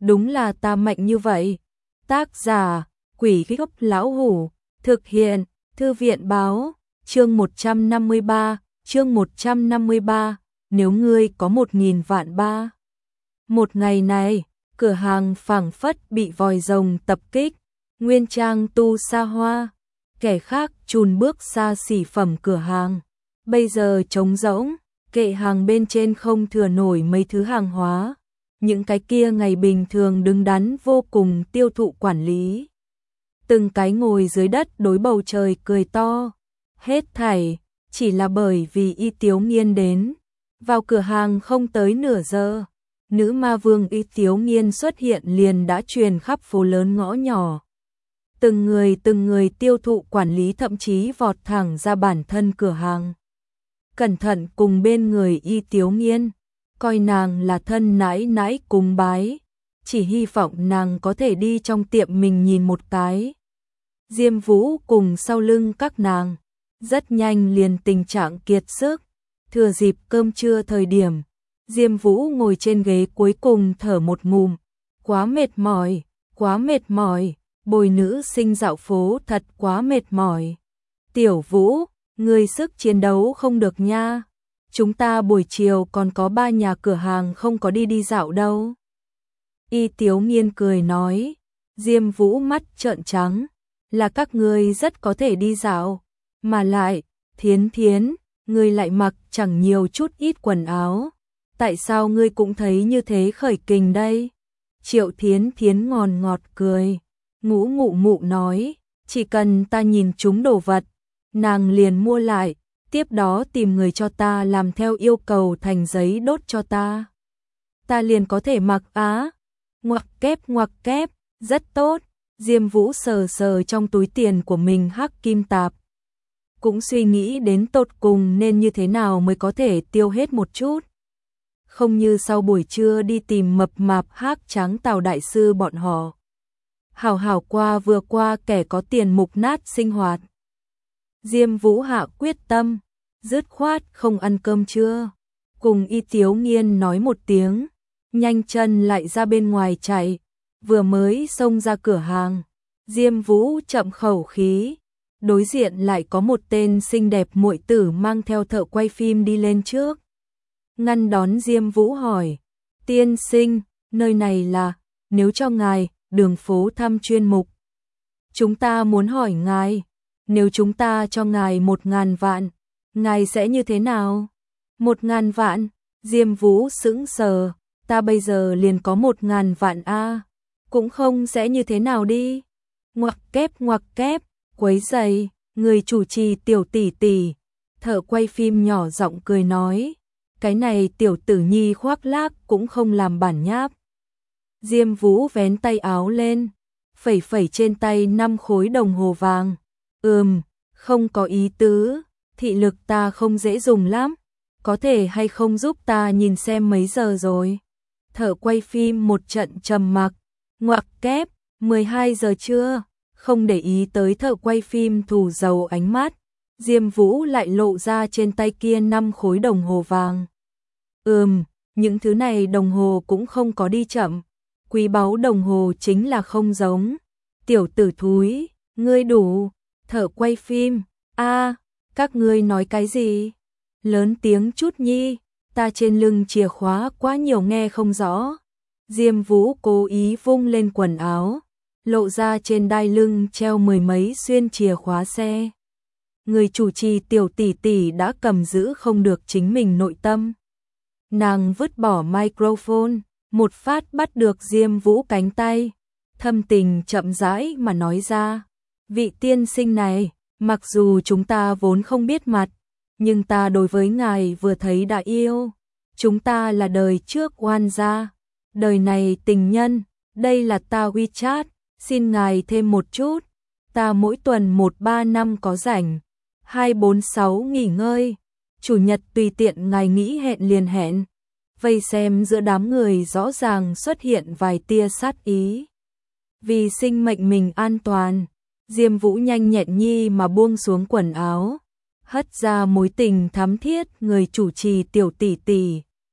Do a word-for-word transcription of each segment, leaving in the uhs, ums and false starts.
đúng là ta mạnh như vậy. Tác giả, Quỷ Gốc Lão Hủ, thực hiện, Thư viện Báo, chương một trăm năm mươi ba, chương một trăm năm mươi ba, nếu ngươi có một nghìn vạn ba. Một ngày này, cửa hàng phảng phất bị vòi rồng tập kích, nguyên trang tu xa hoa, kẻ khác chùn bước xa xỉ phẩm cửa hàng. Bây giờ trống rỗng, kệ hàng bên trên không thừa nổi mấy thứ hàng hóa. Những cái kia ngày bình thường đứng đắn vô cùng tiêu thụ quản lý. Từng cái ngồi dưới đất đối bầu trời cười to. Hết thảy, chỉ là bởi vì Y Tiếu Nghiên đến. Vào cửa hàng không tới nửa giờ, nữ ma vương Y Tiếu Nghiên xuất hiện liền đã truyền khắp phố lớn ngõ nhỏ. Từng người từng người tiêu thụ quản lý thậm chí vọt thẳng ra bản thân cửa hàng. Cẩn thận cùng bên người Y Tiếu Nghiên, coi nàng là thân nãi nãi cúng bái, chỉ hy vọng nàng có thể đi trong tiệm mình nhìn một cái. Diêm Vũ cùng sau lưng các nàng, rất nhanh liền tình trạng kiệt sức, thừa dịp cơm trưa thời điểm, Diêm Vũ ngồi trên ghế cuối cùng thở một ngụm, quá mệt mỏi, quá mệt mỏi, bồi nữ sinh dạo phố thật quá mệt mỏi. Tiểu Vũ, người sức chiến đấu không được nha. Chúng ta buổi chiều còn có ba nhà cửa hàng không có đi đi dạo đâu. Y Tiếu Nghiên cười nói, Diêm Vũ mắt trợn trắng, là các ngươi rất có thể đi dạo, mà lại, Thiến Thiến, ngươi lại mặc chẳng nhiều chút ít quần áo, tại sao ngươi cũng thấy như thế khởi kình đây? Triệu Thiến Thiến ngòn ngọt cười, ngũ ngụ mụ nói, chỉ cần ta nhìn chúng đồ vật, nàng liền mua lại. Tiếp đó tìm người cho ta làm theo yêu cầu thành giấy đốt cho ta. Ta liền có thể mặc á. Ngoặc kép ngoặc kép, rất tốt. Diêm Vũ sờ sờ trong túi tiền của mình hắc kim tạp. Cũng suy nghĩ đến tột cùng nên như thế nào mới có thể tiêu hết một chút. Không như sau buổi trưa đi tìm mập mạp hắc trắng Tào đại sư bọn họ. Hảo hảo qua vừa qua kẻ có tiền mục nát sinh hoạt. Diêm Vũ hạ quyết tâm, dứt khoát không ăn cơm trưa, cùng Y Tiếu Nghiên nói một tiếng, nhanh chân lại ra bên ngoài chạy, vừa mới xông ra cửa hàng, Diêm Vũ chậm khẩu khí, đối diện lại có một tên xinh đẹp muội tử mang theo thợ quay phim đi lên trước. Ngăn đón Diêm Vũ hỏi, tiên sinh, nơi này là, nếu cho ngài, đường phố thăm chuyên mục. Chúng ta muốn hỏi ngài, nếu chúng ta cho ngài một ngàn vạn, ngài sẽ như thế nào? Một ngàn vạn, Diêm Vũ sững sờ, ta bây giờ liền có một ngàn vạn a, cũng không sẽ như thế nào đi. Ngoặc kép ngoặc kép, quấy giày, người chủ trì Tiểu tỷ tỷ, thợ quay phim nhỏ giọng cười nói, cái này tiểu tử nhi khoác lác cũng không làm bản nháp. Diêm Vũ vén tay áo lên, phẩy phẩy trên tay năm khối đồng hồ vàng. Ừm, không có ý tứ, thị lực ta không dễ dùng lắm, có thể hay không giúp ta nhìn xem mấy giờ rồi. Thợ quay phim một trận trầm mặc, ngoặc kép, mười hai giờ chưa, không để ý tới thợ quay phim thủ dầu ánh mắt, Diêm Vũ lại lộ ra trên tay kia năm khối đồng hồ vàng. Ừm, những thứ này đồng hồ cũng không có đi chậm, quý báu đồng hồ chính là không giống. Tiểu tử thúi, ngươi đủ. Thợ quay phim, a, các ngươi nói cái gì? Lớn tiếng chút nhi, ta trên lưng chìa khóa quá nhiều nghe không rõ. Diêm Vũ cố ý vung lên quần áo, lộ ra trên đai lưng treo mười mấy xuyên chìa khóa xe. Người chủ trì Tiểu tỷ tỷ đã cầm giữ không được chính mình nội tâm. Nàng vứt bỏ microphone, một phát bắt được Diêm Vũ cánh tay, thâm tình chậm rãi mà nói ra. Vị tiên sinh này, mặc dù chúng ta vốn không biết mặt, nhưng ta đối với ngài vừa thấy đã yêu. Chúng ta là đời trước oan gia, đời này tình nhân, đây là ta WeChat, xin ngài thêm một chút. Ta mỗi tuần một ba năm có rảnh, hai bốn sáu nghỉ ngơi, chủ nhật tùy tiện ngài nghĩ hẹn liền hẹn. Vây xem giữa đám người rõ ràng xuất hiện vài tia sát ý. Vì sinh mệnh mình an toàn, Diêm Vũ nhanh nhẹn nhi mà buông xuống quần áo, hất ra mối tình thắm thiết người chủ trì Tiểu tỷ tỷ.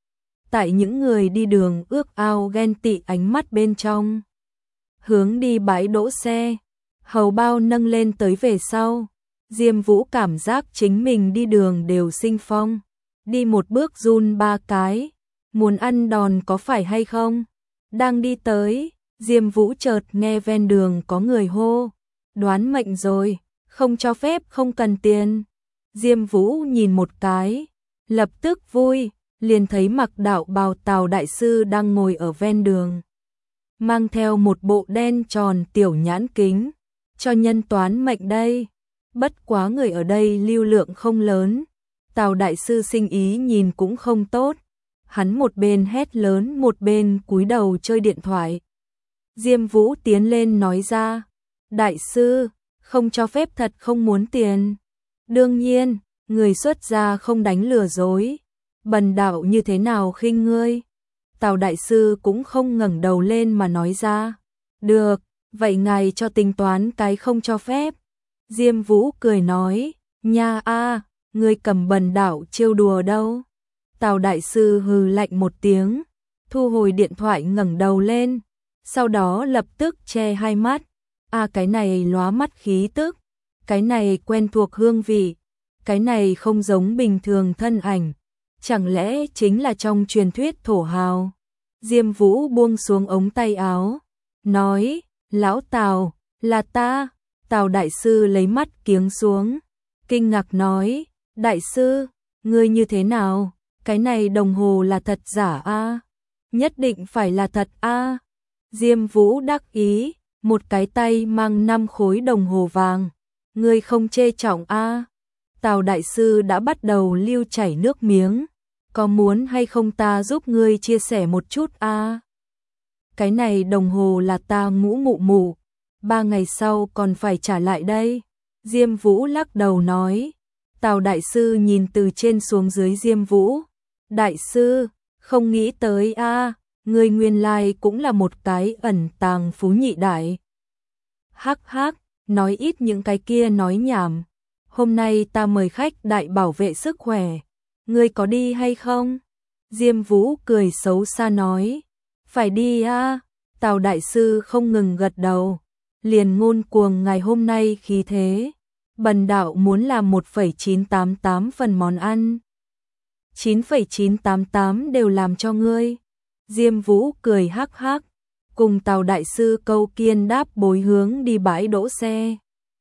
tại những người đi đường ước ao ghen tị ánh mắt bên trong. Hướng đi bãi đỗ xe, hầu bao nâng lên tới về sau. Diêm Vũ cảm giác chính mình đi đường đều sinh phong, đi một bước run ba cái, muốn ăn đòn có phải hay không? Đang đi tới, Diêm Vũ chợt nghe ven đường có người hô, đoán mệnh rồi, không cho phép, không cần tiền. Diêm Vũ nhìn một cái, lập tức vui, liền thấy mặc đạo bào Tào đại sư đang ngồi ở ven đường, mang theo một bộ đen tròn tiểu nhãn kính, cho nhân toán mệnh đây. Bất quá người ở đây lưu lượng không lớn, Tào đại sư sinh ý nhìn cũng không tốt, hắn một bên hét lớn một bên cúi đầu chơi điện thoại. Diêm Vũ tiến lên nói ra, đại sư, không cho phép thật, không muốn tiền. Đương nhiên, người xuất gia không đánh lừa dối, bần đạo như thế nào khinh ngươi. Tào đại sư cũng không ngẩng đầu lên mà nói ra, được, vậy ngài cho tính toán cái không cho phép. Diêm Vũ cười nói, nha a, ngươi cầm bần đạo trêu đùa đâu. Tào đại sư hừ lạnh một tiếng, thu hồi điện thoại ngẩng đầu lên, sau đó lập tức che hai mắt. A à, cái này lóa mắt khí tức, cái này quen thuộc hương vị, cái này không giống bình thường thân ảnh, chẳng lẽ chính là trong truyền thuyết thổ hào. Diêm Vũ buông xuống ống tay áo, nói, lão Tào, là ta. Tào đại sư lấy mắt kiếng xuống, kinh ngạc nói, đại sư, ngươi như thế nào, cái này đồng hồ là thật giả a? À? Nhất định phải là thật a? À? Diêm Vũ đắc ý, một cái tay mang năm khối đồng hồ vàng, ngươi không chê trọng a? À? Tào đại sư đã bắt đầu lưu chảy nước miếng, có muốn hay không ta giúp ngươi chia sẻ một chút a? À? Cái này đồng hồ là ta ngũ mụ mụ, ba ngày sau còn phải trả lại đây. Diêm Vũ lắc đầu nói. Tào đại sư nhìn từ trên xuống dưới Diêm Vũ. Đại sư, không nghĩ tới a, à, người nguyên lai cũng là một cái ẩn tàng phú nhị đại. Hắc hắc, nói ít những cái kia nói nhảm. Hôm nay ta mời khách đại bảo vệ sức khỏe, ngươi có đi hay không? Diêm Vũ cười xấu xa nói. Phải đi a. À? Tào đại sư không ngừng gật đầu. Liền ngôn cuồng ngày hôm nay khí thế, bần đạo muốn làm một phẩy chín tám tám phần món ăn, chín phẩy chín tám tám đều làm cho ngươi. Diêm Vũ cười hắc hắc, cùng Tào đại sư câu kiên đáp bối hướng đi bãi đỗ xe.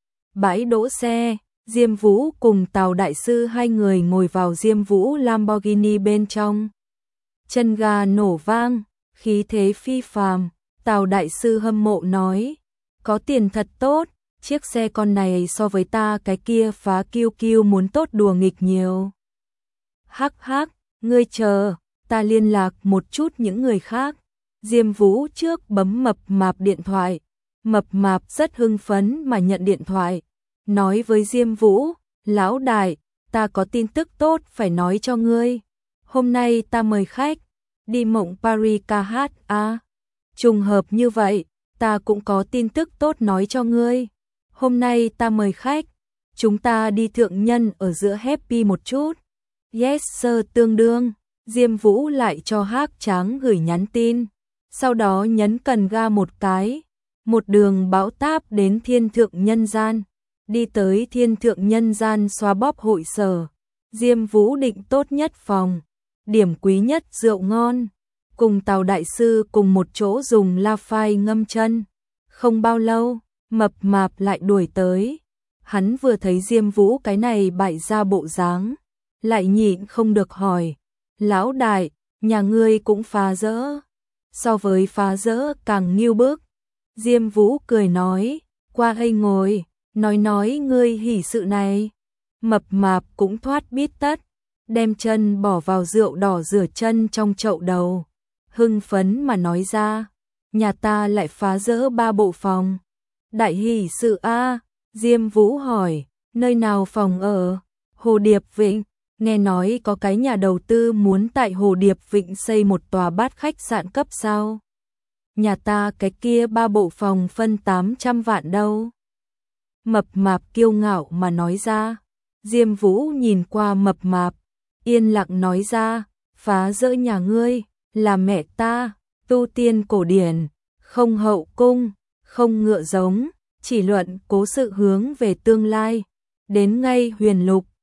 Bãi đỗ xe, Diêm Vũ cùng Tào đại sư hai người ngồi vào Diêm Vũ Lamborghini bên trong. Chân ga nổ vang, khí thế phi phàm, Tào đại sư hâm mộ nói. Có tiền thật tốt, chiếc xe con này so với ta cái kia phá kiêu kiêu muốn tốt đùa nghịch nhiều. Hắc hắc, ngươi chờ, ta liên lạc một chút những người khác. Diêm Vũ trước bấm mập mạp điện thoại, mập mạp rất hưng phấn mà nhận điện thoại, nói với Diêm Vũ, lão đại, ta có tin tức tốt phải nói cho ngươi. Hôm nay ta mời khách, đi Mộng Paris ca hát a. Trùng hợp như vậy. Ta cũng có tin tức tốt nói cho ngươi. Hôm nay ta mời khách, chúng ta đi thượng nhân ở giữa happy một chút. Yes sir, tương đương. Diêm Vũ lại cho Hắc Tráng gửi nhắn tin, sau đó nhấn cần ga một cái, một đường bão táp đến thiên thượng nhân gian. Đi tới thiên thượng nhân gian xoa bóp hội sở, Diêm Vũ định tốt nhất phòng, điểm quý nhất rượu ngon. Cùng Tào đại sư cùng một chỗ dùng la phai ngâm chân. Không bao lâu, mập mạp lại đuổi tới. Hắn vừa thấy Diêm Vũ cái này bại ra bộ dáng, lại nhịn không được hỏi, lão đại, nhà ngươi cũng phá rỡ. So với phá rỡ càng nghiêu bức. Diêm Vũ cười nói, qua đây ngồi, nói nói ngươi hỉ sự này. Mập mạp cũng thoát bít tất, đem chân bỏ vào rượu đỏ rửa chân trong chậu đầu. Hưng phấn mà nói ra, nhà ta lại phá rỡ ba bộ phòng. Đại hỷ sự a. Diêm Vũ hỏi, nơi nào phòng ở? Hồ Điệp Vịnh, nghe nói có cái nhà đầu tư muốn tại Hồ Điệp Vịnh xây một tòa bát khách sạn cấp sao? Nhà ta cái kia ba bộ phòng phân tám trăm vạn đâu. Mập mạp kiêu ngạo mà nói ra. Diêm Vũ nhìn qua mập mạp, yên lặng nói ra, phá rỡ nhà ngươi, là mẹ ta, tu tiên cổ điển, không hậu cung, không ngựa giống, chỉ luận cố sự hướng về tương lai. Đến ngay huyền lục,